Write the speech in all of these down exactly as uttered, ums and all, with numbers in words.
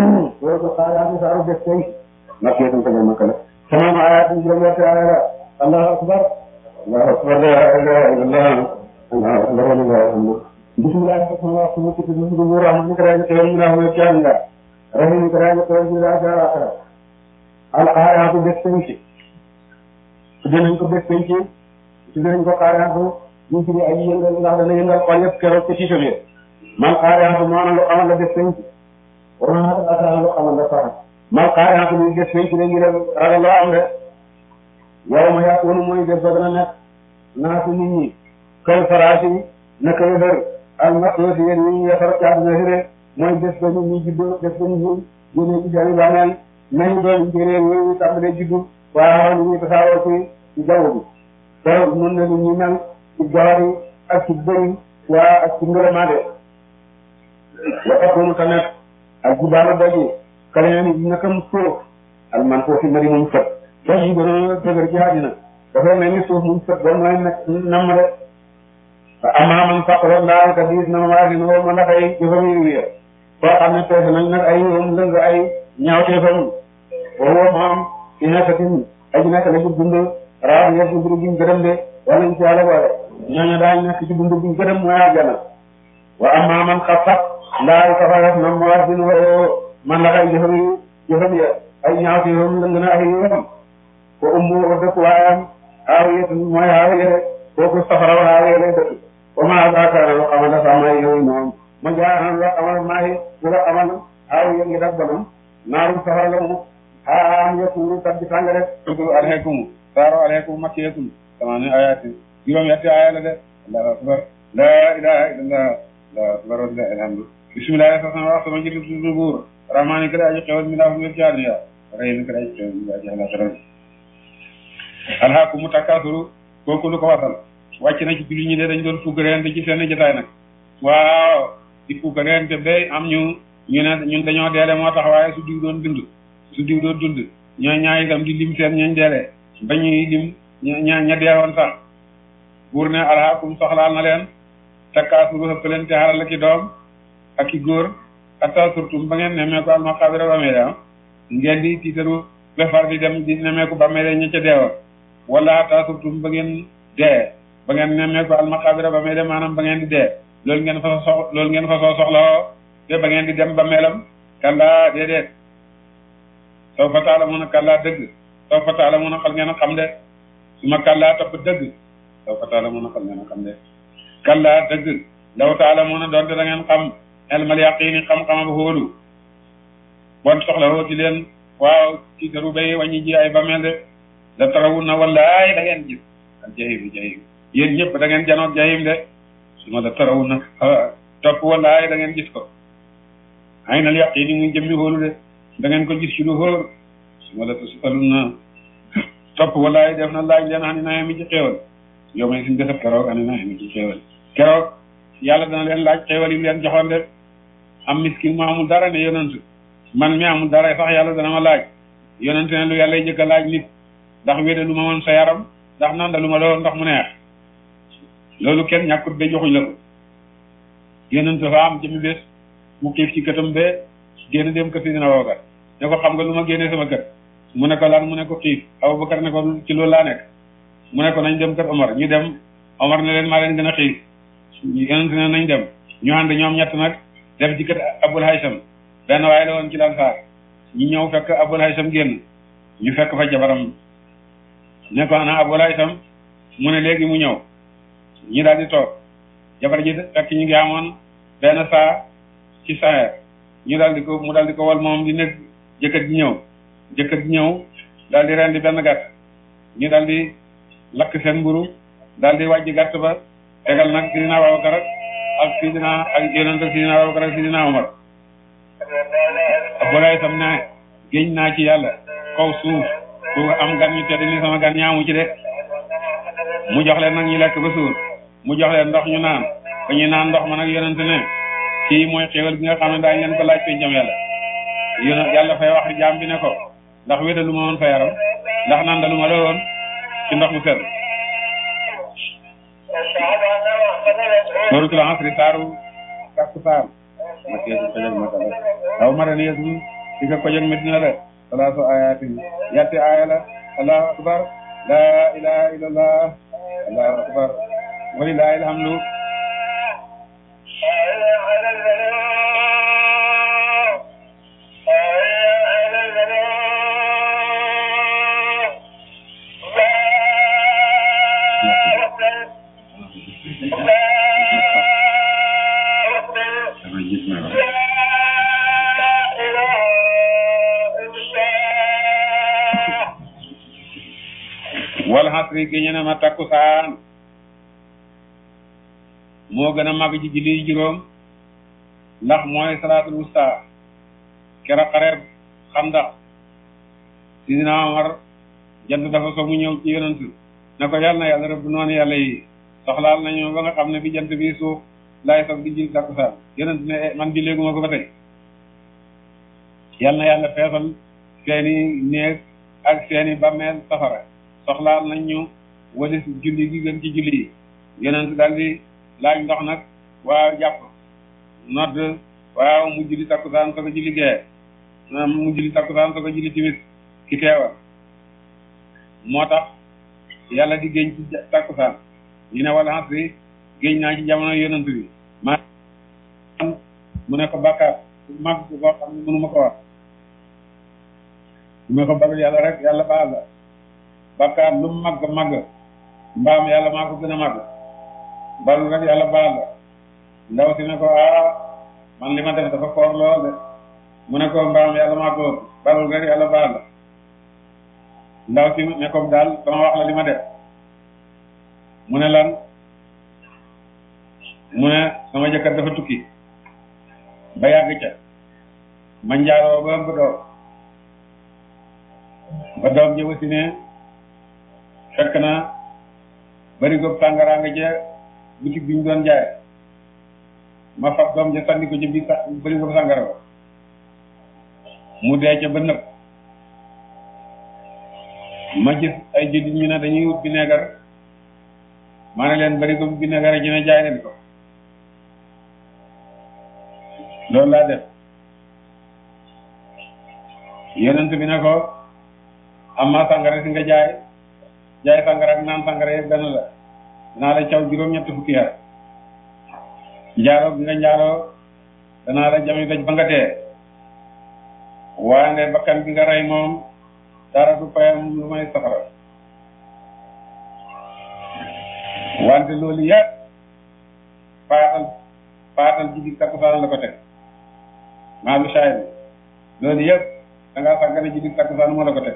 loolu ko xaayaatu saaru def tey makkeetum ko makka la sama ayaatu juróom-ñetti aaya la allahu akbar allahu akbar la ilaha illallah allahu akbar la ilaha illallah bismillah rahmani rahim bismillah rahmani rahim bismillah rahmani rahim bismillah rahmani al ayaatu def tey dinañ ko def penc dinañ ko xaaraatu ñu ci ay yëngal ndax dana yëngal xol yëpp keroog ci tiitam yi man xaaraatu moo na lu xamal la def penc war naa la asara lu xamal la sax man xaaraatu lu def penc la ngi leen ragal loo am de yow ma yàqoonu mooy def ba dana nekk naatu nit ñi kay faraasi naka wér ak maqooti yéen ñi yafar ci àdduna si de mooy def ba nit ñi juddoo def ba nit ñi génne ci seen bàmmeel nañu doon njëriñ yooyu tàmbalee juddu waaw ñu ngi tasaaroo ci ci jaww bi keroog mën na ñu mel ci gawar yi ak ci bëri waa ak ci ngërëmaade waxakoonu tamit ak jibaala doji kaleen yi nakam suuf ak man foofu mari muñ fët doj yi gën a dëgër ci àddina dafay mel ni suuf muñ fët ba mooy nekk namm de amaa man faqaloon daal ka diis na ma waa dina woo ma ndax ay jëfam yi wéer koo xam ne peese nañ nag ay yoon lëng ay ñaawteefam woo moom ci nekkatin aji nekk la ci dund raab yëpp dund buñ gërëm de wala ñu ci yàlla boole ñooñu daañu nekk ci dund buñ gërëm mooy àjjana wa amma man xafat ndaay safaras na mo wax dina woo man la ay jëfam yi jëfam ya ay ñaaw ci yoon lëng na ay yoon ko ummu wa dëkk waayam aawiya mooy aawiya kooku safara wa aawiya lay dëkk wa ma adraka loo xamal dafa may yow moom ma jaaxal loo xamal maay lu la xamal aawiya ngi daf banam naarum safara la mu haa yëkkulu tabbi sàng rek tudu aleykum saaro aleykum makkiyatum samaani ayatin juróom-ñetti aaya la de allahu akbar la ilaha illallah allahu akbar wa alhamdu bismillahi sasana wax sama jël tudu buur rahmaani kër aji xewal mi laa ngir ci àdduna rahim kër aji xewal mi laa ci àllaaxira alhaakumu takaasuru kooku lu ko wasal wàcc na ci julli ñi de dañ doon fuggareente ci seen jotaay nag waaw di fuggareente ba am ñu ñu ne ñun dañoo deele moo tax waaye su diw doon dund su diw doon dund ñoo ñaay itam di lim seen ñooñ deele ba ñuy lim ña ña deewoon sax buur ne alhaakum soxlaal na leen takkaasuru xëpp leen te xaral la ki doom ak ki góor atta surtout ba ngeen nemmeeku almaqaabira bàmmeel ngeen di tiitaru ba far di dem di nemmeeku bàmmeel ña ca deewoon wala atta surtout ba ngeen dee ba ngeen nemmeeku almaqaabira bàmmeel maanaam ba ngeen di dee loolu ngeen fa sox loolu ngeen fa soo soxlawoo te ba ngeen di dem bàmmeelam kallaa déedéet soo fa taala mun a kallaa dëgg soo fa taala mun a xal ngeen a xam de su ma kallaa topp dëgg soo fa taala mun a xal ngeen a xam de kallaa dëgg law taala mun a doonte da ngeen xam elmal yaqiini xam-xamam hóolu bon soxla woo ci leen waaw ci daru bay wàññi ji ay bameel de da tarawun na wallaay da ngeen gis ak jahim jahim yéen ñëpp da ngeen janoog jahim de su ma da tarawun na topp wallaay da ngeen gis ko ay nal yaqiini muy jëmmi hóolu de da ngeen ko gis ci lu hóor su ma la tusalun na topp wallaay def na laaj leen ani naa mi ci xéewal yow may suñ desab keroog ani naa mi ci xéewal keroog yàlla dana leen laaj xéewal yi mu leen joxoon de am miskin mu amul dara ne yonent man mi amul dara sax yàlla dana ma laaj yonent ne lu yàlla jëkk a laaj nit ndax wéde lu ma woon sa yaram ndax nanda lu ma la woon ndax mu neex loolu kenn ñàkkut ba joxuñ la ko yonent dafa am jëmmi bés mu xiif ci këtam ba génn dem kër si dina wookat ne ko xam nga lu ma génnee sama kër mu ne ko lan mu ne ko xiif Abubakar ne ko ci loolu laa nekk mu ne ko nañ dem kër Omar ñu dem Omar ne leen maa leen gën a xiif yonent ne nañ dem ñu ànd ñoom ñett nag def ci kër Abul Haysam benn waaye la woon ci Lansaar ñu ñëw fekk Abul Haysam génn ñu fekk fa jabaram ne ko ana Abul Haysam mu ne léegi mu ñëw ñu daal di toog jabar ji fekk ñu ngi amoon benn saa ci saxeer ñu daal di ko mu daal di ko wal moom di nekk jëkkër ji ñëw jëkkër ji ñëw daal di rendi benn gàtt ñu daal di lakk seen mburu daal di wàjji gàtt ba tegal nag Sidina Abubakar ak Sidina ak yonent ak Sidina Abubakar ak Sidina Umar Abul Haysam ne géñ naa ci yàlla kaw suuf ku am gan ñu tedd ni sama gan ñaamu ci de mu jox leen nag ñu lekk ba suur mu jox leen ndox ñu naan ba ñu naan ndox ma nag yonent ne kii mooy xéewal gi nga xam ne daañu leen ko laaj pencam yàlla yéen yàlla fay wax jaam bi ne ko ndax wéda lu ma woon sa yaram ndax naan da lu ma la woon ci ndox mu sedd suratul asri saaru takku saar makkiyatun kojog Makka la aw madaniyatun diga kojog Medina la salaasu ayatin yatti aya la allahu akbar la ilaha illallah allahu akbar walillahi alhamdu wal hasri géñe na ma takkusaan moo gën a màgg ci julli juróom ndax mooy salaatul wusta kera xareeb Xandaq Sidina Omar jant dafa so mu ñëw ci yonent ne ko yàlla na yàlla rëbb noonu yàlla yi soxlaal nañu ba nga xam ne bi jant bi suuf laay soog di julli takkusaan yonent ne man julleeguma ko ba tey yàlla na yàlla feesal seeni néeg ak seeni bàmmeel safara soxlaal nañ ñu walis julli gi gën ci julli yi yonent daal di laaj ndox nag waaw jàpp nodd waaw mu julli takkusaan soo ko julli gee mu julli takkusaan soo ko julli timis ki teewal moo tax yàlla di géñ ci takkusaan ñu ne wala asri géñ naa ci jamono yonent bi ma mu ne ko bàkkaar mag boo xam ne mënu ma ko wax mu ne ko balul yàlla rek yàlla baal la bàkkaar lu mu màgg màgg mbaam yàlla maa ko gën a màgg balul rek yàlla baal la ndaw si ne ko ah man li ma def dafa koor lool de mu ne ko mbaam yàlla maa ko balul rek yàlla baal la ndaw si ne ko daal dama wax la li ma def mu ne lan mu ne sama jëkkër dafa tukki ba yàgg ca ma njaaroo ba ëmb doom ba doom ji wasi ne fekk na bari góob sàngara nga ca boutique bi ñu doon jaay ma fab doom ja sànni ko ci biir sa bari góob sàngara ba mu dee ca ba nëb ma gis ay jullit ñu ne dañuy wut vinaigre ma ne leen bari góob vinaigre ñu ne jaay leen ko loolu laa def yonent bi ne ko amma sàngara si nga jaay jaay sàngara ak naan sàngara yëpp benn la danaa la caw juróom-ñett fukki at njaaroo bi nga njaaroo danaa la jami doj ba nga dee waaye ne bakkan bi nga rey moom dara du payam lu may safara wante loolu yëpp paatal paatal ji di takkusaan la ko teg maa lu saay bi loolu yëpp da ngaa sàggane ji di takkusaan moo la ko teg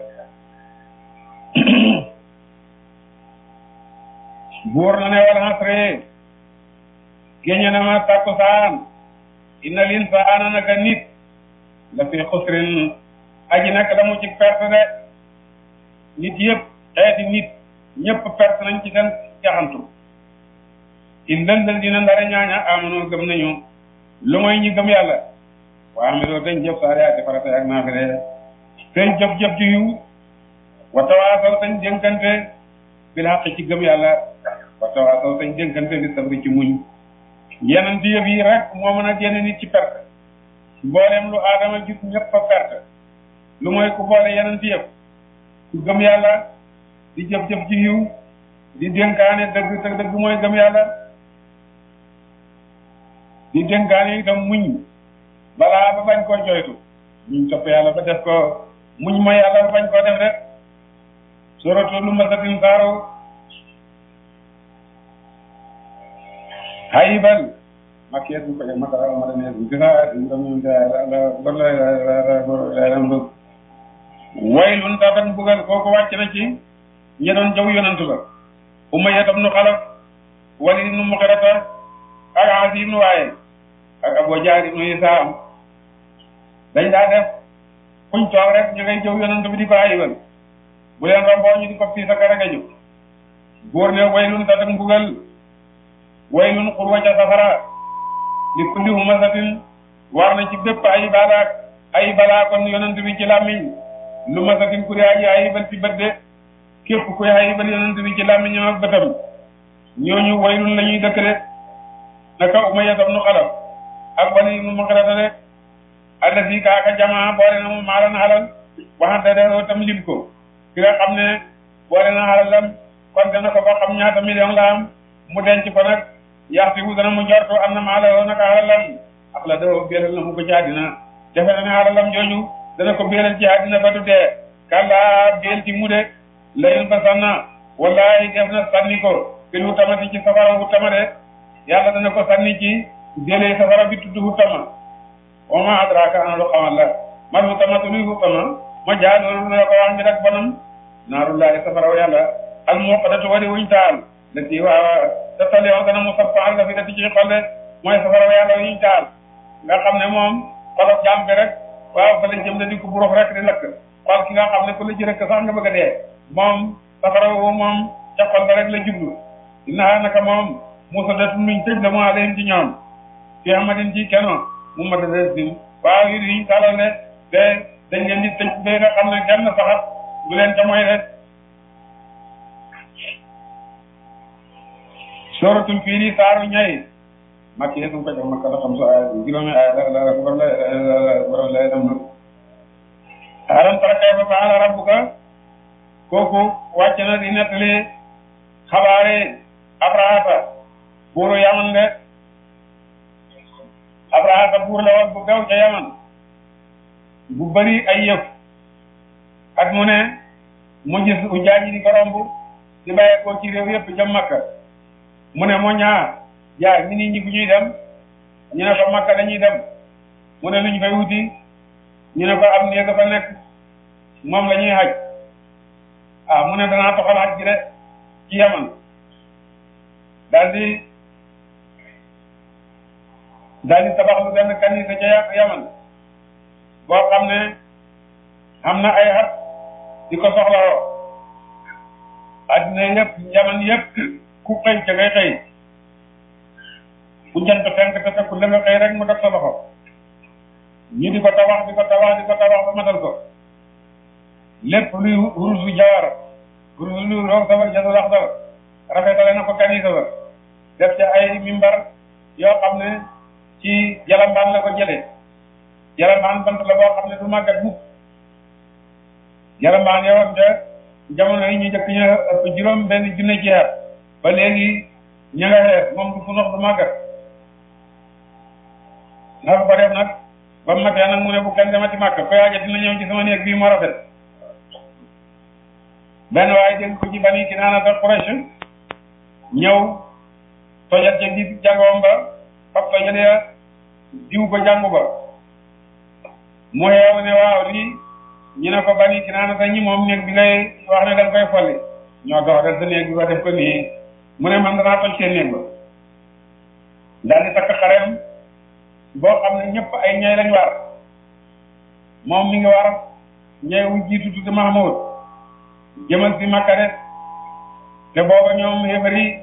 buur na ne wal hasri géñe na ma takkusaan inna linsaana naka nit la fi xusrin aji nag la mu ci perte de nit yëpp xeeti nit ñëpp perte nañ ci seen jaxantu in lëndal dina ndare ñaaña amono gëm nañu lu mooy ñi gëm yàlla waa mi doo dañ jëf saari ati farata ak naafile teñ jëf-jëf ji yiw wa tawaasaw tañ dénkante bil haqq ci gëm yàlla wa tawaasaw tañ dénkante bi sabri ci muñ yeneen ci yëf yi rek moo mën a génne nit ci perte mbooleem lu aadama gis ñëpp a perte lu mooy ku boole yeneen ci yëf ku gëm yàlla di jëf-jëf ji yiw di dénkaane dëgg te dëgg mooy gëm yàlla di dénkaane itam muñ balaa ba bañ koo joytu muñ topp yàlla ba def ko muñ mooy yàlla ba bañ koo def rek suratu lu masatin saaru haybal makkiyat bu ko jëm makara ma dane bu gisa ndam la waylun taban bugal kooku wàcc na ci ñi doon jaw yonantu ba Umayya ibn Xalaf Walid ibn Mughirata ak Aasi ibn Waa'il ak Abu Jahl ibn Hisaam dañ daa def fuñ toog rek ñu ngay jëw yonantu bi di ko ayibal bu leen romboo ñu di ko fii sa karagaju góor ne waylun taban bugal waylun xurwa ca safara li kulli humazatin war na ci bépp ay balaa ay balaa kon yonent bi ci làmmiñ lu masatin ku yaa ji ayibal ci bët de képp kuy ayibal yonent bi ci làmmiñam ak bëtam ñooñu waylun la ñuy dëkk de naka Umayya ibn Xalaf ak Wali ibnu Mughirata de allati kaaka jamaa boole na mu maalan xalal waxante de tam lim ko ki nga xam ne boole na xalalam kon dana ko ba xam ñaata million la am mu denc ko nag yaxti wu dana mu jortu am na maala naka xalalam ak la doo beelal na mu ko ci àddina defe na ne xalalam jooju dana ko beelal ci àddina ba du dee kàllaa beel ci mu de layun ba sanna wallahi def na sànni ko fil hutamati ci safara hutama de yàlla dana ko sànni ci jëlee safara bi tudd hutama wa ma adraka ana lu xamal la man hutamatu luy hutama ma jaa loolu la ko wax mi rek bonam naarullahi safara wa yàlla al muqadatu wari wuñ taal la ci waa te tali wax dana mu sappa al la fi dati ci xol de mooy safara wa yàlla wuñ taal nga xam ne moom xolof jaam bi rek waaw fa la jëm da di ko burux rek di lakk xol ki nga xam ne ku la ji rek sax nga bëgg a dee moom safara woowu moom ca xol ba rek la jublu innaha naka moom musadatu nuñ tëj la mu alayhim ci ñoom fi amadin ci keno mu madadasim waaw yi yuñ talal ne te dañ leen di tëj ba nga xam ne genn saxat du leen ca mooy de suratul fiili saaru ñay makki yetum ko jox makka la xam so ay juróomi ay la la ko la borom lay dem nag alam tara kayfa fa'ala rabbuka kooku wàcc na di nettali xabaare abrahata buuru yaman de abrahata buur la woon bu gaw ca yaman bu bëri ay yëf at mu ne mu gis u jaaji di ko romb di bàyyee ko ci réew yëpp jëm makka mu ne moo ñaar jaay ñi nit ñi fu ñuy dem ñu ne ko makka dañuy dem mu ne lu ñu fay wuti ñu ne ko am néeg fa nekk moom la ñuy xaj ah mu ne danaa toxal xaj gi de ci yaman daal di daal di tabax lu benn kanisa ca yaman boo xam ne am na ay xat di ko soxlawoo addina yëpp yaman yëpp ku xëy ca ngay xëy ku jant fenk te fekku la nga xëy rek mu def sa loxo ñu di ko tabax di ko tabax di ko tabax ba matal ko lépp luy ruusu jawar ruusu luy roog sabar jadu lax dara rafetale na ko kanisa ba def ca ay mimbar yoo xam ne ci jalambaan la ko jëlee jalambaan bant la boo xam ne du màggat mukk jalambaan yowoon te jamono yi ñu jëkk ñu ëpp juróom benn junne ci at ba léegi ña nga xees moom du fu nox du màggat na ko def nag ba mu matee nag mu ne bu kenn demati màkk koy aaja dina ñëw ci sama néeg bii moo rafet benn waaye dégg ko ci bani Kinaana ta Quraysh ñëw tojat ca biir jàngoom ba fab tojat ya diw ko jàngu ba mu xeew ne waaw lii ñu ne ko bani Kinaana ta ñi moom néeg bi ngay wax ne danga koy folli ñoo dox rek sa néeg bi ba def ko nii mu ne man danaa toj seen néeg ba daal di takk xareem boo xam ne ñëpp ay ñay lañ war moom mi ngi war ñay wu jiitu tudd Mahmoud jëmal si Makka de te booba ñoom xéefari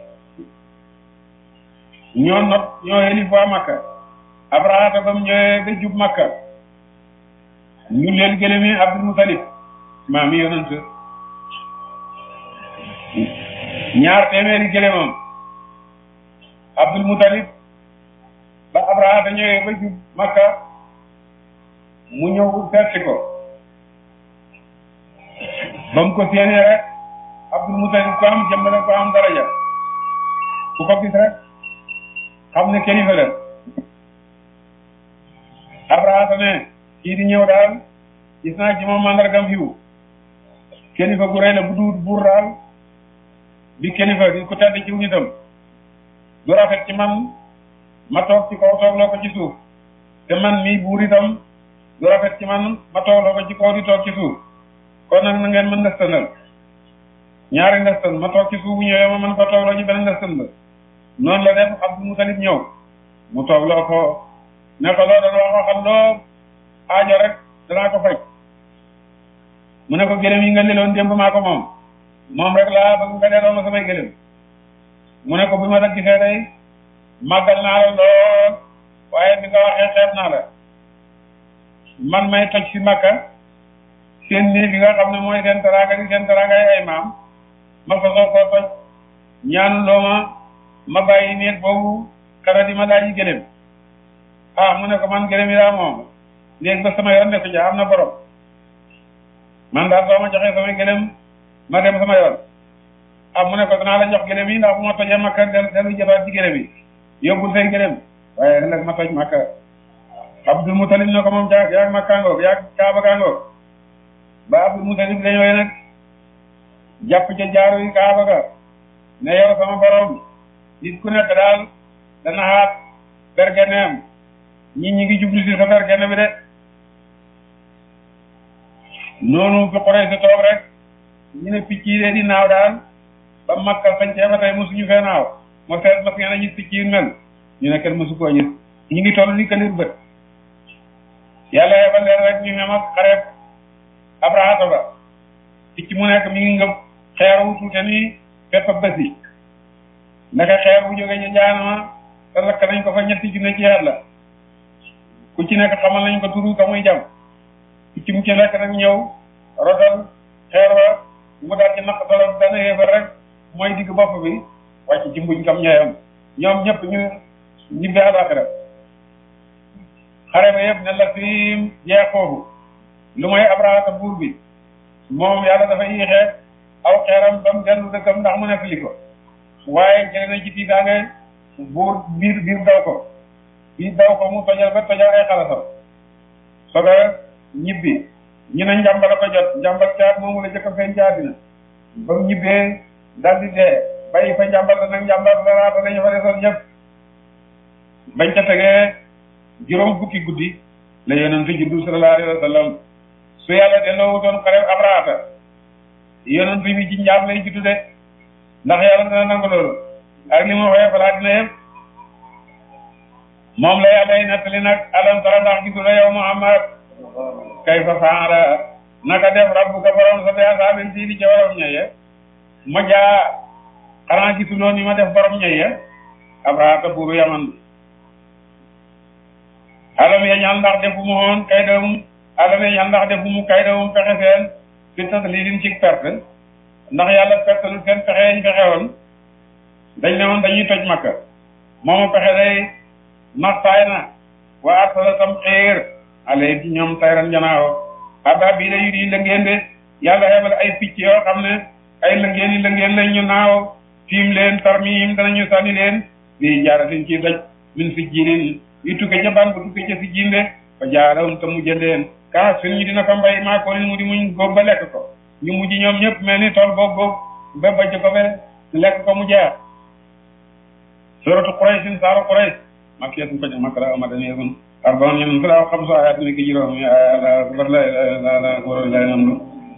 ñoo not ñoo xelif waa Makka Abrahata ba mu ñëwee ba jub Makka ñu leen gëlëmi Abdul Mutalib maa mi yonent ñaar téeméeri gëlëmam Abdul Mutalib ba Abrahata ñëwee ba jub Makka mu ñëw seetsi ko ba mu ko séenee rek Abdul Mutalib ko am jëmbale ko am daraja ku ko gis rek xam ne kilifa la Abrahata ne kii di ñëw daal gis naa ci moom mandargam fiwu kilifa gu rëy la bu duut buur daal di kilifa di ku tedd ci wu nitam du rafet ci man ma toog ci kaw toog loo ko ci suuf te man mii buur itam du rafet ci man ma toog loo ko ci kaw di toog ci suuf kon nag na ngeen mën ndëstanal ñaari ndëstan ma toog ci suuf bu ñëwee ma mën ko toog loo ci benn ndëstan ba noonu la def Abdul Mutalib ñëw mu toog loo ko ne ko loo doon wax waxal loo aajo rek danaa ko faj mu ne ko gëlëm yi nga leloon démb maa ko moom moom rek laa bëgg nga delloo ma samay gëlëm mu ne ko bi ma la gisee day màggal naa la lool waaye bi nga waxee xeeb naa la man may toj si Makka seen néeg bi nga xam ne mooy seen teraanga di seen teraanga ay maam ma fa soo koo toj ñaanu loo ma ma bàyyi néeg boobu xara di ma daal di gëlëm ah mu ne ko man gëlëm yi daa moom léegi ba sama yoon nekk ci am na borom man daal soo ma joxee sama gëlëm ma dem sama yoon ah mu ne ko danaa la jox gëlëm yi ndax bu ma tojee makka del dellu jotaat ci gëlëm yi yóbbul say gëlëm waaye ëllëg ma toj makka Abdul Mutalib ne ko moom jaag yaag makka ngoog yaag kaaba gaa ngoog ba Abdul Mutalib dañooy nag jàpp ca jaaru yi kaaba ga ne yow sama borom nit ku nekk daal dana xaat bergeneem ñi ñi ngi jublu si sa bergene bi de noonu fi xoree si toog rek ñu ne picc yi de di naaw daal ba makka sañcee ba tey mosuñu fee naaw moo seet mas ngeen a gis picc yi mel ñu ne kenn mosu koo gis ñu ngi toll ni kalir bët yàlla yebal leen rek ñu xem ak xareeb abrahata ba picc mu nekk mi ngi ngëb xeer wu tuute nii fépp bés yi naka xeer bu jógee ci jaanama te lakk nañ ko fa ñetti junne ci yàlla ku ci nekk xamal nañ ko turu ka muy jam picc mu ci nekk nag ñëw rotal xeer wa mu daal ci naq solo dana yéefar rek mooy digg bopp bi wàcc ci mbuñ kam ñooyam ñoom ñëpp ñu ñibbi àlaxira xare ba yëpp ne la fi jeex foofu lu may abrahata buur bi moom yàlla dafa yéexee aw xeeram ba mu dellu dëkkam ndax mu nekk li ko waaye jëlee na ci tiitaange buur biir biir daw ko biir daw ko mu tojal ba tojal ay xalasam soog a ñibbi ñu ne njàmbala ko jot njàmbal caat moomu la jëkk a feeñ ci àddina ba mu ñibbee daal di dee bàyyi fa njàmbal te nag njàmbal daraata lañu fa desoon ñëpp bañ ca tegee juróom fukki guddi la yonent juddu sallallahu alayhi wa sallam su yàlla delloo wutoon xare abrahata yonent bi ci njaam lay juddu de ndax yàlla dina nangu loolu ak li ma waxee falaa dina yëpp moom la yàlla yi nettali nag alam tara ndax gisu la yow Muhammad kayfa faala naka def rabbuka borom sa bi asaabil fiili ci borom ñeye ma jaa xanaa gisuloo ni ma def borom ñeye abrahata buuru yaman alam yeñal ndax defu mu woon kay dawum alam yeñal ndax defu mu kay dawum pexe seen fi taslilin ci perte ndax yàlla perte lu seen pexe yañ fexe woon dañ ne woon dañuy toj makka moomu pexe day naxtaay na wa arsala tam xéer ale ci ñoom tayran janaawo abba bii la yu di lëngeen de yàlla xebal ay picc yoo xam ne ay lëngeen yi lëngeen lañ ñu naaw tiim leen tarmiim danañu sànni leen bii jaaratin ci daj min fi jiilin yu tukke ca ban bu tukke ca si jiinde fa jaarawum te mujj leen kaa fin ñu dina ko mbay maa ko mu di muñ góob ba lekk ko ñu mujj ñoom ñëpp mel ni tool boobu boobu ba bajj ko ba lekk ko mu jeex suratu Quraysh saaru Quraysh makkiyatun ko makka la madaniyatun arba'un ñeneen fi laa xam soo ayaat ni ki juróom yi la la la la góor lay nam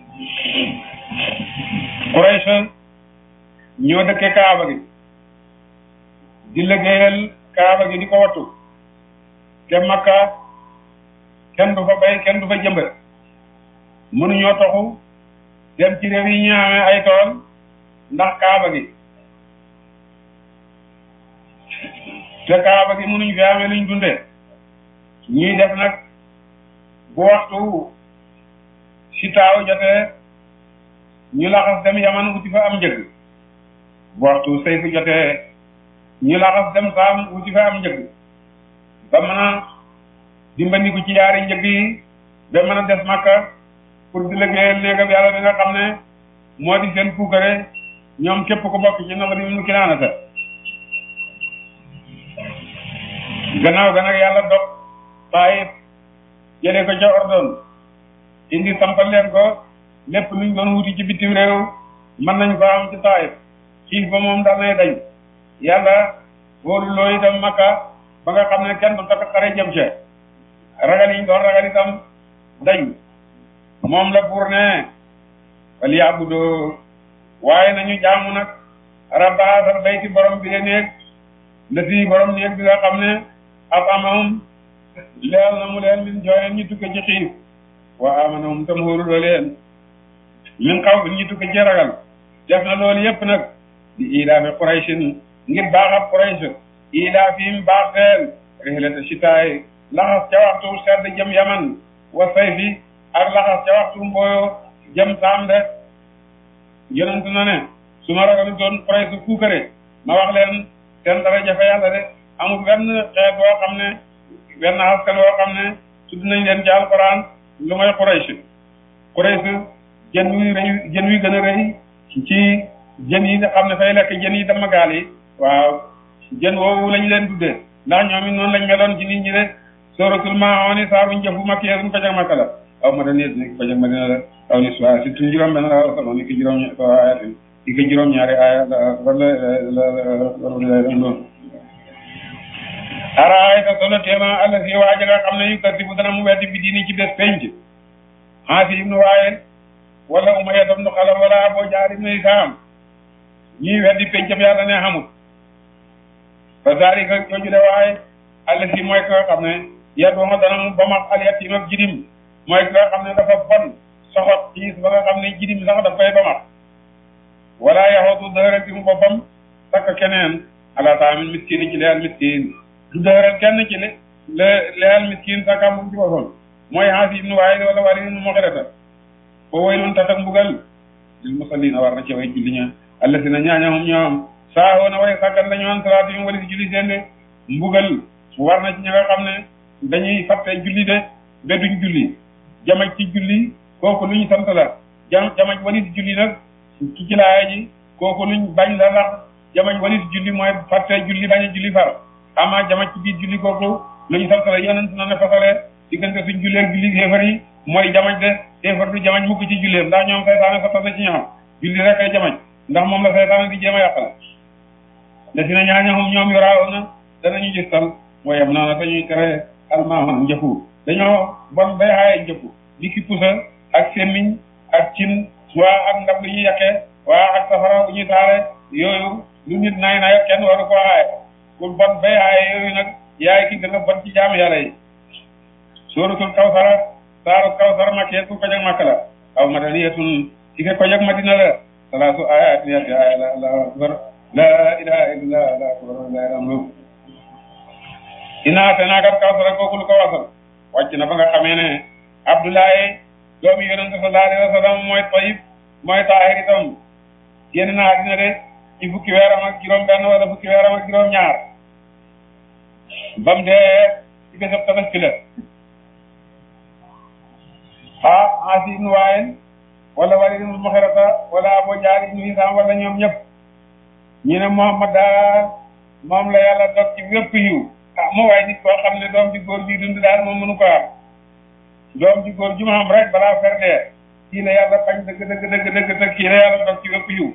Quraysh ñoo dëkkee Kaaba gi di liggéeyal Kaaba gi di ko wattu te Makka kenn du fa bay kenn du fa jëmbat mënuñoo toxu dem ci réew yi ñu amee ay tool ndax Kaaba gi te Kaaba gi mënuñ fi amee luñ dundee ñuy def nag bu waxtu si taaw jotee ñu laxas dem Yaman wuti fa am njëg bu waxtu sayfu jotee ñu laxas dem Saam wuti fa am njëg ba mën a dimbandiku ci yaari njëg yi ba mën a des Makka pour di liggéeyal néegam yàlla bi nga xam ne moo di seen puukare ñoom képp ku bokk ci Nadir ibn Kinaanata gannaaw ga nag yàlla dog Taayif jëlee ko ca Ordon indi sampal leen ko lépp luñ doon wuti ci bitim réew mën nañ ko am ci Taayif xiif ba moom daal nay dañ yàlla wóolu loo itam Makka ba nga xam ne kenn du takk xare jëm ca ragal yi ñu doon ragal itam dañ moom la buur ne wal ya'budu waaye nañu jaamu nag rabba haazal bayti borom bi la néeg la fii borom néeg bi nga xam ne ab amahum leel na mu leen min jooyeen ñu tukke ci xiif wa amanahum tam hóoruloo leen min xaw fi ñu tukke ci ragal def na loolu yépp nag di ilaafi Qurayshin ngir baaxab Quraysh ilaafihim baax seen rihlata shitaay laxas ca waxtu sedd jëm Yaman wa sayfi ak laxas ca waxtu mbooyo jëm Saam de yonent na ne su ma ragalu doon Quraysh fuukare ma wax leen seen dara jafe yàlla de amul benn xeet boo xam ne wenn askan woo xam ne tudd nañ leen ci alquran lu may Quraysh Quraysh jën wi rëy jën wi gën a rëy ci jën yi nga xam ne fay lekk jën yi dama gaal yi waaw jën woowu lañ leen tuddee ndax ñoom it noonu lañ meloon ci nit ñi de suratul maa'un saaru njëfu makkiya suñ ko jag makka la aw ma dañuy ni ko jag madina la aw ni soit si tuñ juróom benn la sama ni ki juróom ayatin ni ki juróom ñaari aya wala la doon araayta solo téema àlla si waaja nga xam ne yu kati bu dana mu weddi bi diini ci bés penc Aasi ibnu Waayil wala Umayya ibnu Xalaf wala Abu Jahl ibnu Hisaam ñii weddi pencam yàlla ne xamut fa zaalika jooju de waaye àll si mooy ko xam ne yadoo dana mu ba max al yatiim ak jirim mooy ko xam ne dafa bon soxot xiis ba nga xam ne jirim sax daf koy ba max wala yaxootu dëhëral bi mu boppam sakk keneen ala taamin miskin ci leyal miskin du dëhëral kenn ci le le leyal miskin sakka moom ci boppam mooy Aasi ibnu Waayil wala Waliid ibnu Mughirata ba waylun tatak mbugal lil musalliina war na ci way julli ña allazina ñaañahum ñoom saahoona way sàggan dañu an salaatihim wali si julli seen de mbugal war na ci ña nga xam ne dañuy fàtte julli de ba duñ julli jamaj ci julli kooku luñ sant la jam jamaj wali si julli nag ci ci laaya ji kooku luñ bañ la ndax jamaj wali si julli mooy fàtte julli bañ a julli far ama jamaj ci biir julli kooku luñ sant la yonent na ne fasale diggante suñ julli ak julli xéefar yi mooy jamaj de xéefar du jamaj mukk ci julleem ndax ñoom saytaane fa tase ci ñoom julli rek ay jamaj ndax moom la saytaane di jéem a yàqal la si na ñaañahum ñoom yoraaw na danañu gistal mooyam naa na dañuy tere almaaxon njëfu dañoo bon bay xaaye njëfu li ki pusa ak semmiñ ak cin waa ak ndab lu ñuy yàqee waa ak safara bu ñuy taale yooyu lu nit naay naay kenn waru koo xaaye ku bon bay xaaye yooyu nag yaay ki gën a bon ci jaamu yàlla yi suratul kawsara saaru kawsara makkee ku ko jag makka la aw madaniyatun ci ke ko jag madina la salaasu ayaat yatti aya la allahu akbar la ilaha illallah la akbar la ilaha inaa te naagat kawsara kooku lu ko wasal wàcc na ba nga xamee ne Abdoulaye doomi yonent sallallahu alayhi wa sallam mooy Tayyib mooy Taahir itam génn na àddina de ci fukki weeram ak juróom benn wala fukki weeram ak juróom ñaar bam dee ci bésab Tabaski la ah Aasi ibnu Waayil wala Waliid ibnu Mughirata wala Abu Jahl ibnu Hisaam wala ñoom ñëpp ñu ne Muhammad daal moom la yàlla dog ci wépp yiw ah moo waaye nit koo xam ne doom ji góor ji dund daal moom mënu ko am doom ji góor ju ma am rek balaa fer dee kii la yàlla bañ dëgg dëgg dëgg dëgg te kii la yàlla dog ci wépp yiw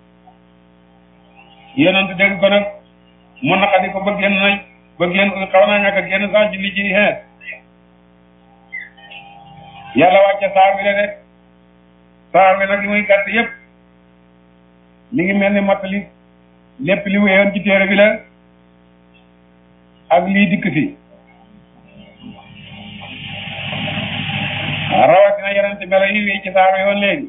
yonent dégg ko nag mun na xadi ko ba génn nañ ba génn xaw naa ñàkk a génn sax ci li ci xeet yàlla wàcce saar bi la de saar bi nag li muy gàtt yépp mi ngi mel ni mottali lépp li wéyoon ci téere bi la ak lii dikk fi rawatina yonent melo yi wéy ci saar bi woon léegi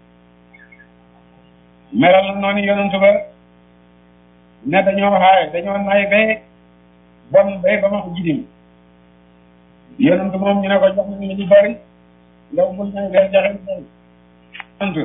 melal na noonu yonent ba ne dañoo xaay dañoo nay bay bon bay ba ma ko jidim yonent moom ñu ne ko jox nañu ñu bari ndaw bul nay leen joxe ñu bari sant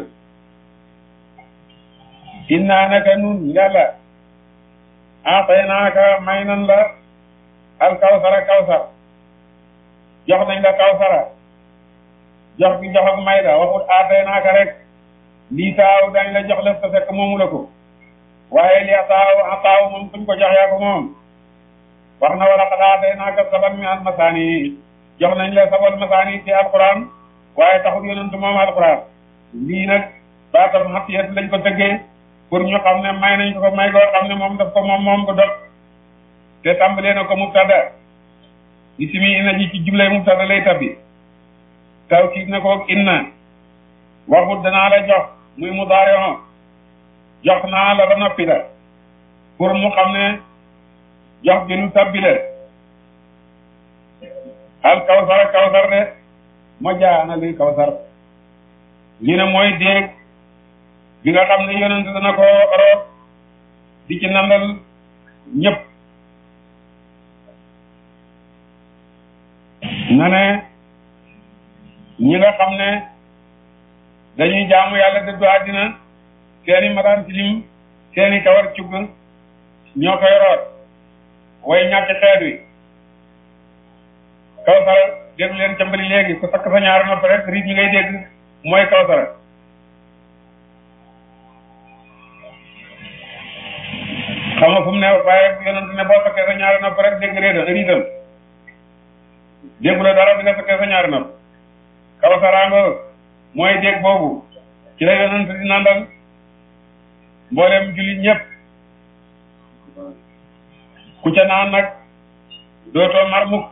innaa naka nun yàlla ataynaaka may nan la al kawsara kawsar jox nañ la kawsara jox bi jox ak may la waxut ataynaaka rek lii taaw dañ la jox lef ta fekk moomu la ko waaye li ataaw ataaw moom suñ ko jox yaa ko moom wax na wala qad ataynaaka saban min al masaani jox nañ la sabal masaani ci alquran waaye taxul yonent moom alquran lii nag baatam xatiyat lañ ko tëggee pour ñu xam ne may nañ ko ko may koo xam ne moom daf ko moom moom ko dot te tàmbalee na ko mubtada ismi inna ji ci jublay mubtada lay tabbi tawkiid na ko inna waxut danaa la jox muy mudaari'un jox naa la ba noppi la pour mu xam ne jox gi lu tabbi la al kawsar kawsar de moo jaana luy kawsar ñu ne mooy déeg bi nga xam ne yonent dana ko root di ci nandal ñëpp na ne ñi nga xam ne dañuy jaamu yàlla dëddu àddina seeni mataan tilim seeni kawar cugg ñoo koy root way ñàkk xeet wi kawsara déglu leen cambali léegi ku sakk sa ñaari nopp rek riit ñi ngay dégg mooy kawsara xam nga fu mu ne waaye yonent ne boo sakkee sa ñaari nopp rek dégg réetam riitam déggu la dara bi nga sakkee sa ñaari nopp kawsaraanga mooy dégg boobu ci la yonent di nandal mboolem jullit ñëpp ku ca naan nag dootoo mar mukk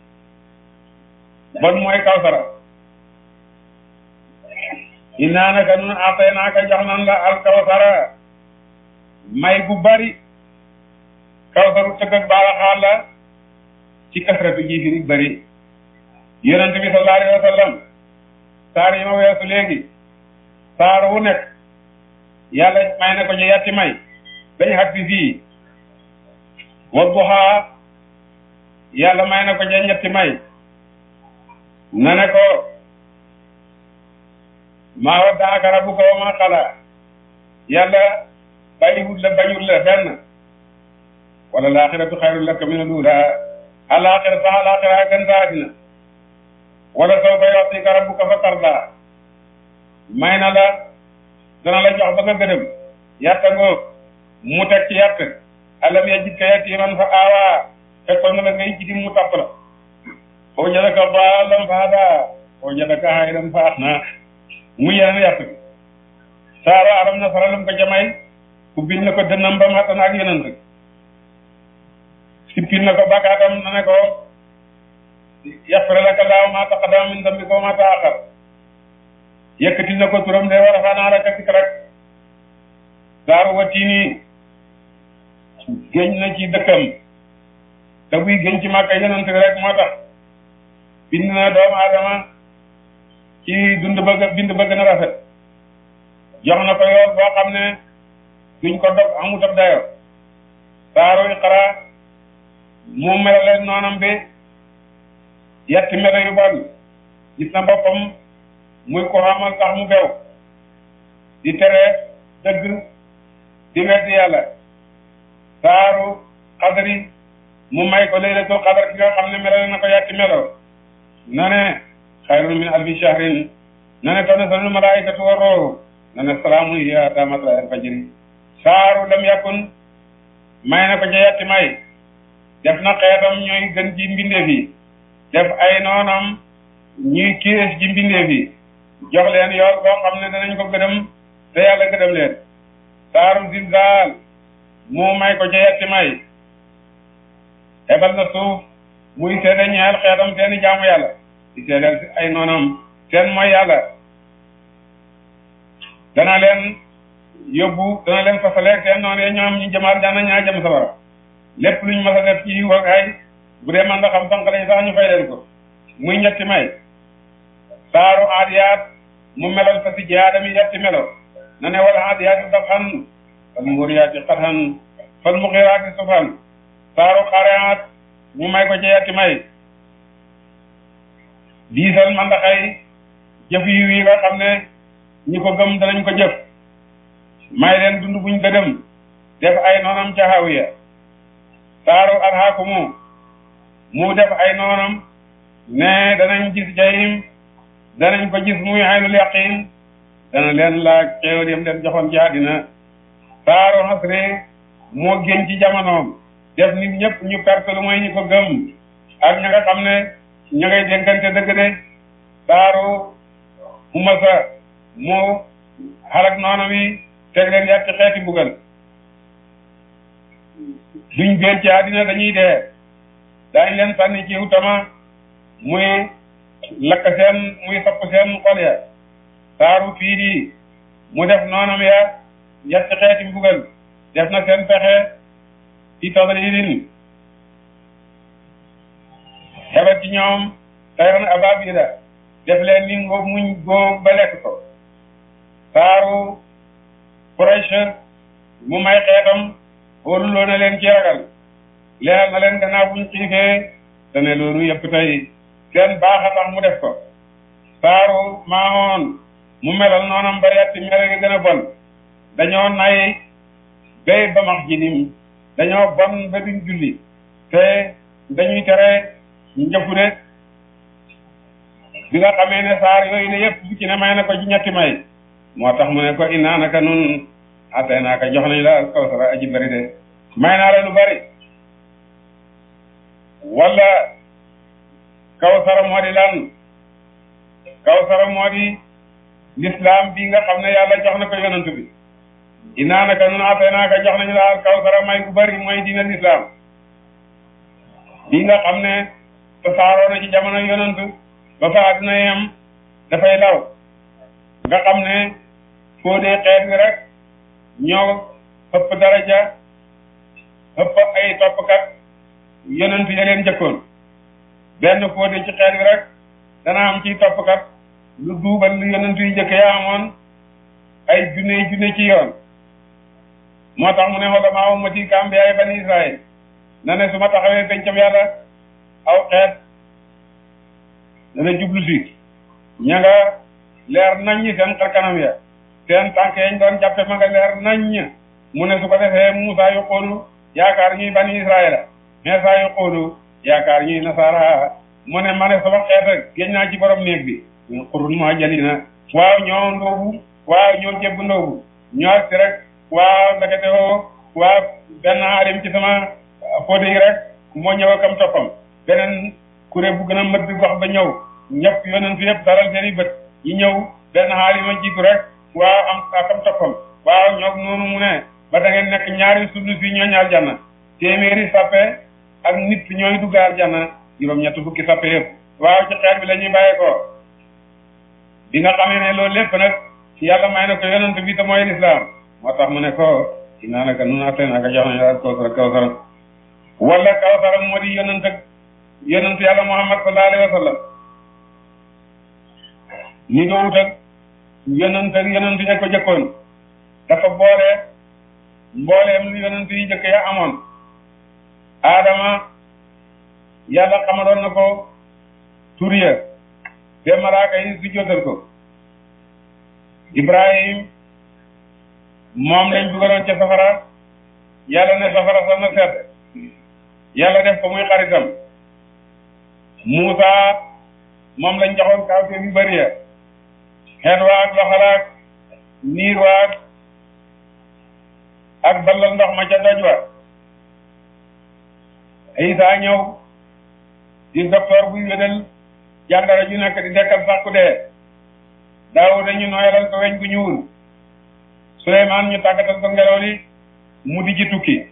bon mooy kawsara innaa naka nun ataynaaka jox nan la al kawsara may gu bari kawsaru tëgg ak baala xaal la ci kasratu ji fi rik bari yonent bi sallallahu alayhi wa sallam saar yi ma weesu léegi saar wu nekk yàlla may na ko ñu yatti may dañ xat si fii wa duhaa yàlla may na ko ñu ñetti may na ne ko maa waddaaka rabbuka wa maa qalaa yàlla bàyyiwut la bañul la benn wala laaxiratu xayrun laka mina l-uulaa alaaxira sax alaaxira gën sa àddina wala sawfa yu'tiika rabbuka fatardaa may na la dana la jox ba nga gëdëm yatta ngoog mu teg ci yatt alam yajidka yatiiman fa aawaa fekkoon na la ngay jidim mu tapp la wa wajadaka daallan fa hadaa wa wajadaka aa'ilan fa aghnaa mu yeneen yatt bi saara alam nashrah lam ko jamay ku bind na ko dënnam ba matan ak yeneen rek sippil na ko bakkaatam na ne ko yaghfir laka llaahu maa taqaddama min dambika wa maa ta'akhkhar yëkkati na ko turam de war a fanaa laka zikrak daaru watini géñ na ci dëkkam te buy géñ ci Màkka yonent rek moo tax bind na doomu aadama ci dund bëgg bind bëgg na rafet jox na ko yoon boo xam ne duñ ko dog amut ab dayo saaru Iqra mu melale noonam bi yetti melo yu bon gis na boppam muy ko xamal tax mu bew di tere dëgg di weddi yàlla saaru xadri mu may ko laylatul qadr ki nga xam ne melale na ko yetti melo na ne xayrun min alfi shahrin na ne tanazzalu malaa'ikatu war ruuhu na ne salaamun hiya hattaa matla'il fajri saaru lam yakun may na ko ca yetti may def na xeetam ñooy gën ci mbindeef yi def ay noonam ñuy kiis ci mbindeef yi jox leen yool boo xam ne danañ ko gëdëm te yàlla gëdëm leen saaru zilzaal mu may ko ca yetti may ebal na suuf muy seede ñeel xeetam seeni jaamu yàlla di seedeel ay noonam seen mooy yàlla dana leen yóbbu dana leen fasaleeg seen noonu ye ñoom ñu jëmaat dana ñaa jëm safara lépp luñ mas a def ci wax ay bu dee man nga xam sànq lañ sax ñu fay leen ko muy ñetti may saaru aadiyaat mu melal fa si jihaadam yi yetti melo na ne wal aadiyaati dabhan fal muriyaati qadhan fal mughiraati subhan saaru qaari'aat mu may ko ci yetti may diisal mandaxay jëf yu yi nga xam ne ñi ko gëm danañ ko jëf may leen dund buñ gëdëm def ay noonam ca hawiya saaru alhaakumu mu def ay noonam ne danañ gis jahim danañ ko gis muy aynul yaqin dana leen laaj xéewal yam leen joxoon ci àddina saaru xasri moo gën ci jamonoom def nit ñëpp ñu perte lu mooy ñi ko gëm ak ña nga xam ne ña ngay dénkante dëgg de saaru humasa mu xalak noonam yi teg leen yàq xeeti mbugal duñ gën ci àddina dañuy dee daañ leen sànni ci utama muy lakk seen muy sapp seen xol ya saaru fii di mu def noonam ya yàq xeeti mbugal def na seen pexe ci tadridin xebat ci ñoom tayran ababila def leen ni ngóob muñ góob ba lekk ko saaru Quraysh mu may xeetam wóoruloo na leen ci ragal leeral na leen gannaaw buñ xiifee te ne loolu yëpp tey seen baax a tax mu def ko saaru maahoon mu melal noonam bari atti mel gi gën a bon dañoo nay bay ba max jinim dañoo bon ba duñ julli te dañuy tere njëfu de bi nga xamee ne saar yooyu ne yëpp bu ci ne may na ko ci ñetti may moo tax mu ne ko innaa naka nun atay naa ka jox nañ la kawsara aji bari de may naa la lu bari wala kawsara moo di lan kawsara moo di l'islam bi nga xam ne yàlla jox na ko yonent bi innaa naka nun atay naa ka jox nañ la kawsara may gu bari mooy diina l'islam bi nga xam ne tasaaroo na ci jamono yonent ba fa àddina yem dafay law nga xam ne foo dee xeet bi rek ñoo ëpp daraja ëpp ay toppkat yonent ya leen jëkkoon benn foo dee ci xeet bi rek dana am ci toppkat lu duubal lu yonent yu jëkk yaa amoon ay junne junne ci yoon moo tax mu ne ulamaa ummati ka anbiyaa bani Israël na ne su ma taxawee pencam yàlla aw xeet dana jublu si ña nga leer naññ seen xar kanam ya seen tànk yañ doon jàppe ma nga leer naññ mu ne su ko defee Muusaa yu xoolu yaakaar ñuy bani Israëla Iisaa yu xoolu yaakaar ñuy nasaara mu ne ma ne sama xeet ak géej naa ci borom néeg bi ñu xurun moo jali na waaw ñoo ndoobu waaw ñoo jébb ndoobu ñoo si rek waaw ndekete woo waaw benn alim ci sama fóote yi rek moo ñëw akam toppam beneen kuréel bu gën a mët gox ba ñëw ñëpp yonent yëpp dalal seen i bët yi ñëw benn xaalima jiitu rek waaw am akam toppam waaw ñoo noonu mu ne ba da ngeen nekk ñaari suddu si ñooñu aljanna téeméeri sappe ak nit ñooy dugg aljanna juróom-ñett fukki sappe yëpp waaw ci xeet bi la ñuy bàyyee ko bi nga xamee ne loolu lépp nag ci yàlla may na ko yonent bi te mooy lislaam moo tax mu ne ko innaa naka nun atay naa ka jox nañ la kawsara kawsara wala kawsara moo di yonent ak yonent yàlla Muhammad sallallahu alayhi wa sallam ni doowut ak yonent ak yonent yi ko jëkkoon dafa boole mbooleem lu yonent yi jëkk ya amoon Adama yàlla xamaloon na ko tur ya te malaaka yi su jotal ko Ibrahim moom lañ dugaloon ca safara yàlla ne safara sax na sedd yàlla def ko muy xaritam Muusa moom lañ joxoon kawte yu bëri ya xeet waag loxalaak niir waag ak ballal ndox ma ca doj wa Isa ñëw di docteur buy wédal jàngara ju nekk di dekkal sax ku dee Daawuda ñu nooyalal ko weñ gu ñuul Suleymaan ñu tàggatal ko ngelaw li mu di ci tukki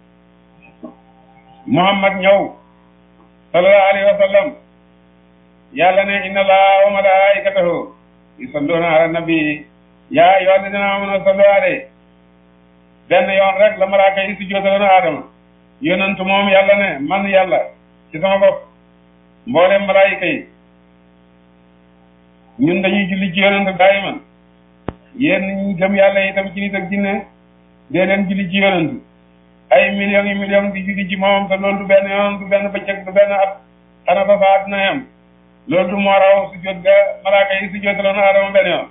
Muhammad ñëw sallallahu alayhi wa sallam yàlla ne inna allaha wa malaikatahu yusalluna ala nabi yaa ayyuha alladhina amanu sallu alayhi benn yoon rek la malaaka yi sujjóotaloon Aadama yonent moom yàlla ne man yàlla ci sama bopp mboolem malaayika yi ñun dañuy julli ci yonent daayiman yéen ñi gëm yàlla itam ci nit ak jinne dee leen julli ci yonent ay millions yi millions di julli ci moom te loolu du benn yoon du benn bëccëg du benn at xanaa ba fa àddina yam loolu du moo raw su jot ga malaaka yi su jotaloon Aadama benn yoon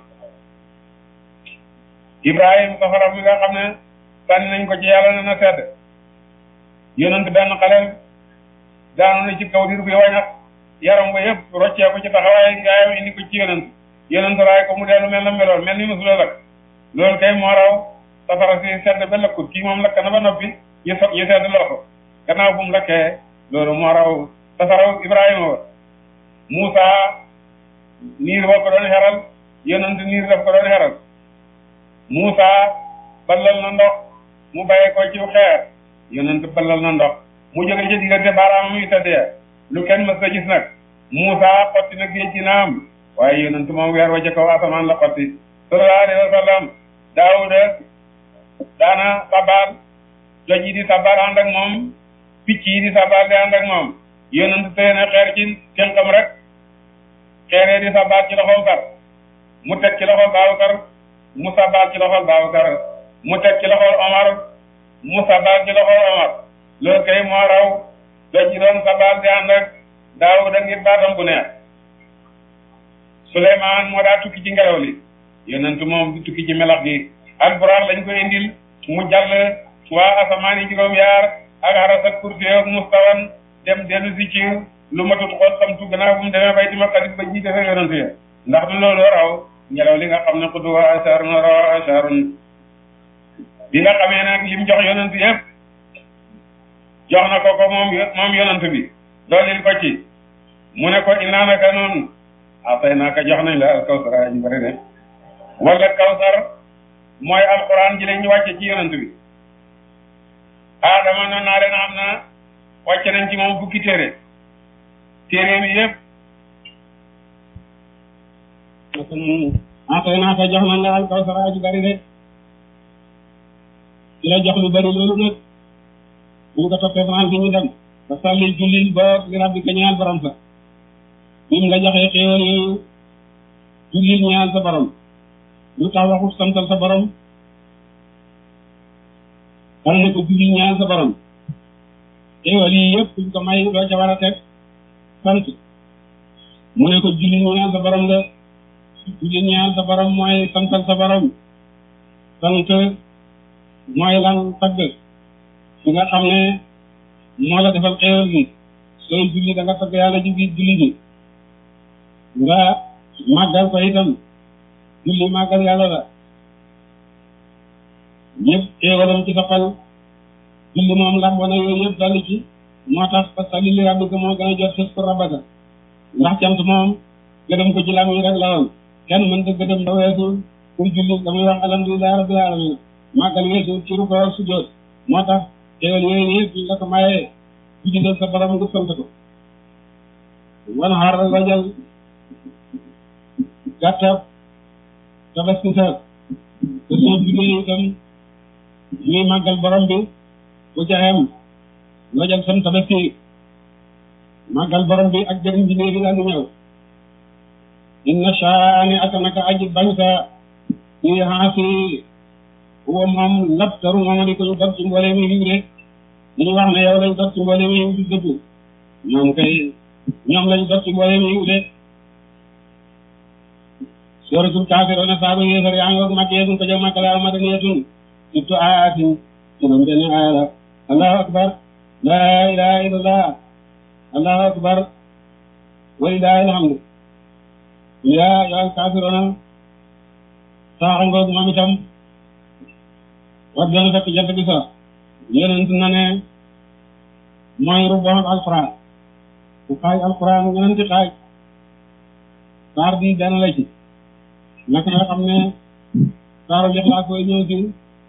Ibrahim safara mi nga xam ne sànni nañ ko ci yàlla na na sedd yonent benn xaleel daanu na ci kaw dir bi wañax yaram ba yëpp roccee ko ci taxawaay gaayam indi ko ci yonent yonent raay ko mu dellu mel na meloon mel ni mosuloo lakk loolu kay moo raw safara si sedd ba lëkkut kii moom lakk na ba noppi ñu so ñu sedd loo ko gannaaw bu mu lakkee loolu moo raw safara Ibrahima wa Muusa niir boo ko doon xeral yonent niir daf ko doon xeral Muusa ballal na ndox mu bàyyee ko ci xeer yonent ballal na ndox mu jóge ci diggante baaraamam yu tedd ya lu kenn mës a gis nag Muusa xotti na géej gi naam waaye yonent moom weer wa ca kaw asamaan la xotti sallallahu alayhi wa sallam Daawuda daana sabaal doj yi di sabaal ànd ak moom picc yi di sabaal di ànd ak moom yonent tëye na xeer ci tënkam rek xeeree di sabaal ci loxol kar mu teg ci loxol Baabakar mu sabaal ci loxol Baabakar mu teg ci loxol Omar mu sabaal ci loxol Omar loolu kay moo raw doj yi doon sabaal di ànd ak Daawuda ngir baatam bu neex Suleymaan moo daa tukki ci ngelaw li yonent moom di tukki ci melax gi ak burax lañ ko indil mu jàll waa asamaan yi juróom yaar ak aras ak kursi ak mustawan dem dellu si ci lu matut xool samtu gannaaw bu mu demee bayti maqdis ba jiite fa yonent ya ndax du loolu raw ngelaw li nga xam ne xuduwa asharun rawa asharun bi nga xamee nag lim jox yonent yëpp jox na ko ko moom moom yonent bi doolil ko ci mu ne ko innaa naka noonu atay naaka jox nañ la alkawsar ñu bari de wala kawsar mooy alquran ji lañ ñu wàcce ci yonent bi aadama noonu naa leen am na wàcce nañ ci moom fukki téere téere bi yëpp atay naaka jox nañ la alkawsar ñu bari de ci la jox lu bari loolu nag buñ ko toppee France bi ñu dem ba sàlli jullil ba li rabbi ka ñaan borom sa bi mu la joxee xéewal yooyu jullil ñaan sa borom lu tax waxu santal sa borom xal ne ko jullil ñaan sa borom xéewal yi yëpp buñ ko may doo ca war a teg sant mu ne ko jullil ñaan sa borom la jullil ñaan sa borom mooy santal sa borom sant mooy lan tagg bi nga xam ne moo la defal xéewal gi sooy julli da nga tagg yàlla ji biir julli gi nga màggal ko itam julli màggal yàlla la yëpp xéewalam ci sa xol julli moom lamboo na yooyu yëpp dalli ci moo tax parce que li rabbika moo gën a jot fës ko rabaka ndax cant moom gëdëm ko ci lam yi rek la woon kenn mën ta gëdëm da weesu pour julli damay wax alhamdulilah rabbil alamin màggal weesu ci ruko ak sujjóot moo tax xéewal yooyu yëpp la ko mayee ci digal sa borom nga sant ko wan xaar la jël gàttab tabaski sa te soo jugee itam ñuy màggal borom bi bu jaxeem nga jël sam tabaski màggal borom bi ak jëriñ bi léegi daal di ñëw inna shaani aka naka aji bañ sa ñuy xaasi wa moom lap taru mooma di ko ñu dog ci mboolee mi yiw de li ñu wax ne yow lañ dog ci mboolee mi yiw di dëgg ñoom kay ñoom lañ dog ci mboolee mi yiw de suratul kaafiruuna saaba yéefar yaa ngi wax makkiyatun ko jëm makka la madaniyatun surtout aatin juróom benn aaya la allahu akbar laa ilaha illallah allahu akbar walillahi alhamdu yaa yaa kaafiruuna saaxa ngoog moom itam war doon fekk jant bi so yonent na ne mooy ruboon alquran bu xaaj alquran ñenenti xaaj saar bi benn la ci naka nga xam ne saaru Ixlaas koy ñëw si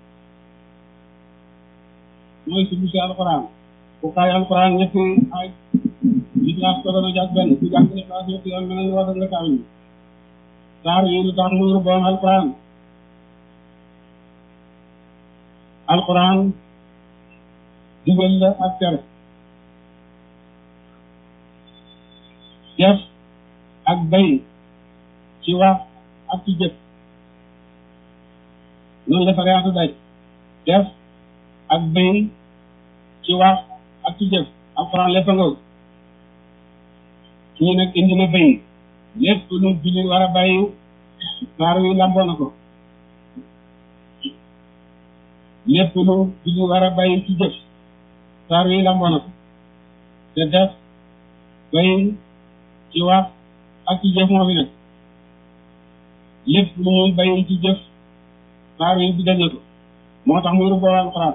mooy subu si alquran bu xaaj alquran ñetti xaaj Ixlaas ko doon jàng benn ku jàng Ixlaas ñetti yoon mel ni war nga kaam ni saar yi lu tax muy ruboon alquran alquran digal la ak tere jëf ak bay ci wax ak ci jëf noonu la fariatu daj jëf ak bay ci wax ak ci jëf alquran lépp nga kii nag indi na bay lépp lu julli war a bàyyi saar wi lamboo na ko lépp lu julli war a bàyyi ci jëf saar wi lamboo na ko te def bay ci wax ak ci jëf moo fi nekk lépp lu ñuy bàyyi ci jëf saar wi bi dañ na ko moo tax muy rubboo alxuraan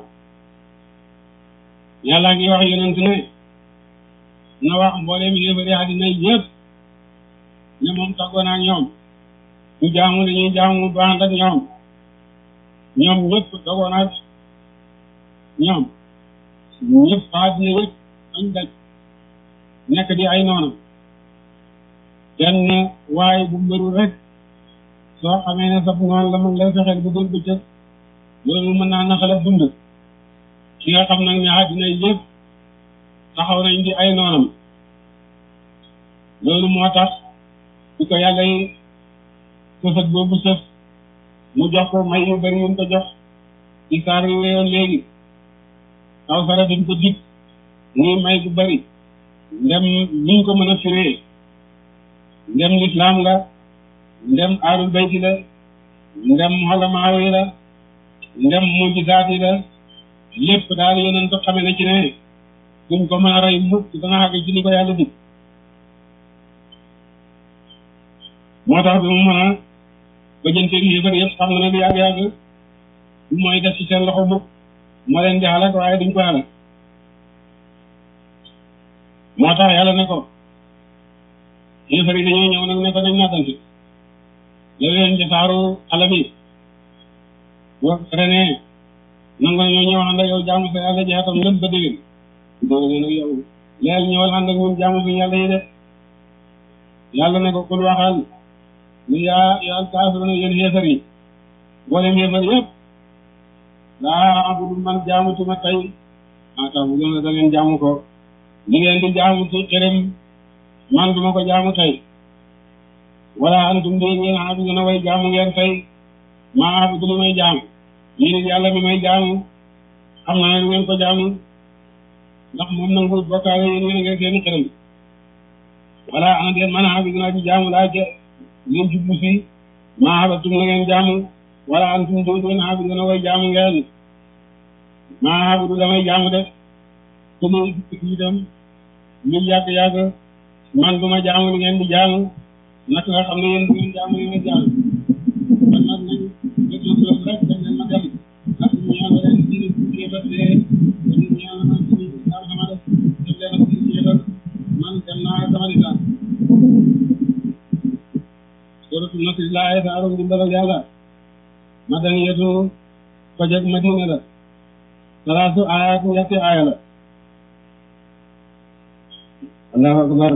yàlla ngi wax yonent ne na wax mbooleem yéefari àddina yëpp ne moom tàggoo naa ñoom du jaamu dañuy jaamu du ànd ak ñoom ñoom ñëpp tàggoo naa ñoom ñëpp àddina yëpp dañ daj nekk di ay noonu benn waaye bu mbëru rek soo xamee ne sab noonu la mën lay fexeel bu dul bëccëg loolu mën naa naxala dund ki nga xam nag ne àddina yëpp taxaw nañ di ay noonam loolu moo tax di ko yàlla yi sëfat boobu sëf mu jox ko may yu bari yuñ ko jox ci saar yu weyoon léegi kaw sara dañ ko dig muy may bu bari ndem liñ ko mën a firee ndem lislaam la ndem aalul bayti la ndem xolamaaw yi la ndem mujjisaat yi la lépp daal yeneen ko xame na ci ne duñ ko mën a rey mukk danga xàgg ci li ko yàlla dig moo tax bi mu mën a ba jënteeg yéefar yëpp xam nga ne lu yàgg-yàgg bu mooy def ci seen loxo mukk moo leen di xalak waaye duñ ko xalak moo tax yàlla ne ko yéefar yi dañoo ñëw nag ne ko dañ nattante yow leen ci saaru alam yi boo renee nango ñoo ñëw ànd ak yow jaamu sa yàlla jeexatam lépp ba déwén doo nag yow leel ñëwal ànd ak ñun jaamu suñu yàlla yi de yàlla ne ko kul waxal ni yaa yaa kaafiruna yéen yéefar yi boolem yéefar yëpp laa abudu man jaamutuma tey maa tax bu gën a da ngeen jaamu ko li ngeen di jaamu ci xërëm man duma ko jaamu tey wala antum di ngeen aabuduna way jaamu ngeen tey maa abudu li may jaamu yéen yàlla mi may jaamu xam naa ne ngeen ko jaamu ndax moom nangu bokkaale yéen ngeen ngeen seeni xërëm wala ana ngeen man aabuduna ci jaamu laa ke ngeen jublu si maa abatum na ngeen jaamu wala antum di ngeen aabuduna way jaamu ngeen maa abudu damay jaamu de te muy itam lu yàgg-yàgg man du ma jaamu li ngeen di jaamu naka nga xam ne yéen du ngeen jaamu li ngeen jaamu kon nag nañ déglu loolu rek dañ leen ma dem ndax ñu ñaan leen ci kébatee ñu ñaan man ci islam sama def def leen ak ci kébat man dem naa sama lisaan suratu nasr la ay saaru ndimbalal yàlla madaniyatu ko jeg madina la salaasu aaya ku ñetti aaya la allahu akbar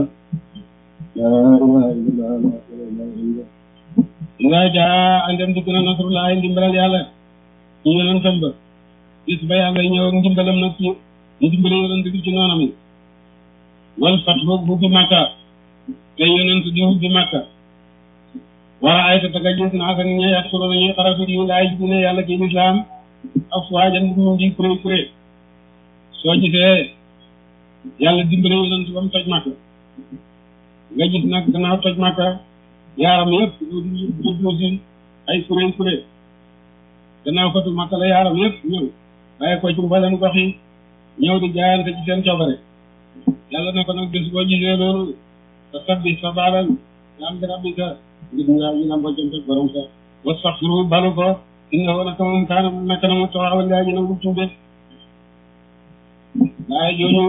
nga jaa andem dikk na nasrullahi ndimbalal yàlla ci yonentam ba gis ba yàlla ñëw ak ndimbalam nag ci ñu dimbale yonent bi ci noonam yi wal fat boog bu bi màkka te yonent di bi màkka wala ay ta taga gis naa sax ñe yat solo nañuy xarafi yu laay ji ne yàlla kii lislaam ak waajan ñu ngi kuré kuré soo gisee yàlla dimbale yonent ba mu toj màkka nga gis nag gannaaw toj màkka yaaram yëpp jublu si ay kuréel kuréel gannaaw fatu màkka la yaaram yëpp ñëw waaye ko ci mboolem gox yi ñëw di jaayante ci seen coobare yàlla ne ko nag bés boo gisee loolu sa sabbi sa baalal yaam bi rabbika ngir nga ñu nam bojjante borom sa wastaxfiru balu ko innahu naka moom kaana naka na mu tawaawal yaa ji nangu tuube waaye jooju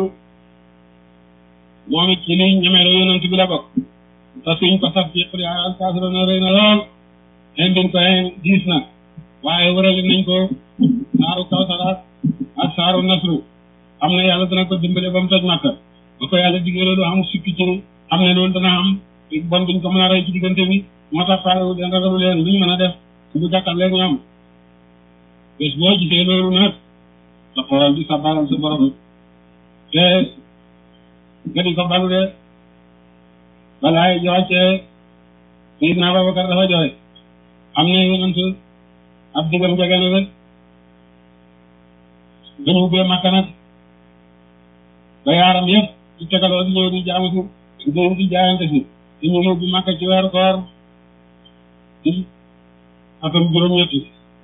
moom it ci li ñemeeloo yonent bi la bokk te suñ ko saf ci xuli al kaafiruna rëy na lool indin ko diis na waaye wërale nañ ko saaru kawsara ak saaru nasru xam ne yàlla dana ko dimbale ba mu toj Makka ba ko yàlla diggee loolu am sukki ci xam ne loolu dana am bon duñ ko mën a rey ci diggante bi moo tax faaw leen ragalu leen luñ mën a def su bu jàkkal leen ñoom bés boo gisee loolu nag sa xoolal di sa baalal sa borom te nga di ko balu de balaay joxecee Seydina Babakar dafa joxe am ne yonent ab diggam jege na rek dañu ubbee Makka nag ba yaaram yëpp ci tegaloo di ñëw di jaamu si di di jaayante si di ñu ubbi Makka ci weeru koor di atam juróom-ñetti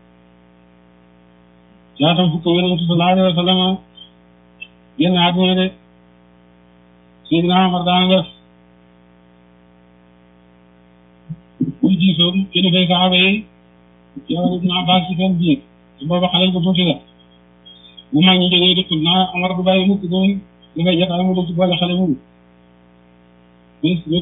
ci atam fukk yonent sallallahu alayhi wa sallam génn àdduna de Seydina Omar daana def buy diisoon kilifay saxaaba yi yow Ibn Abbas ci seen biir te booba xale bu tuuti la bu mag ñi jógee dëkkul naa Omar du bàyyi mukk doon li ngay jotaay mu def ci boole xale mu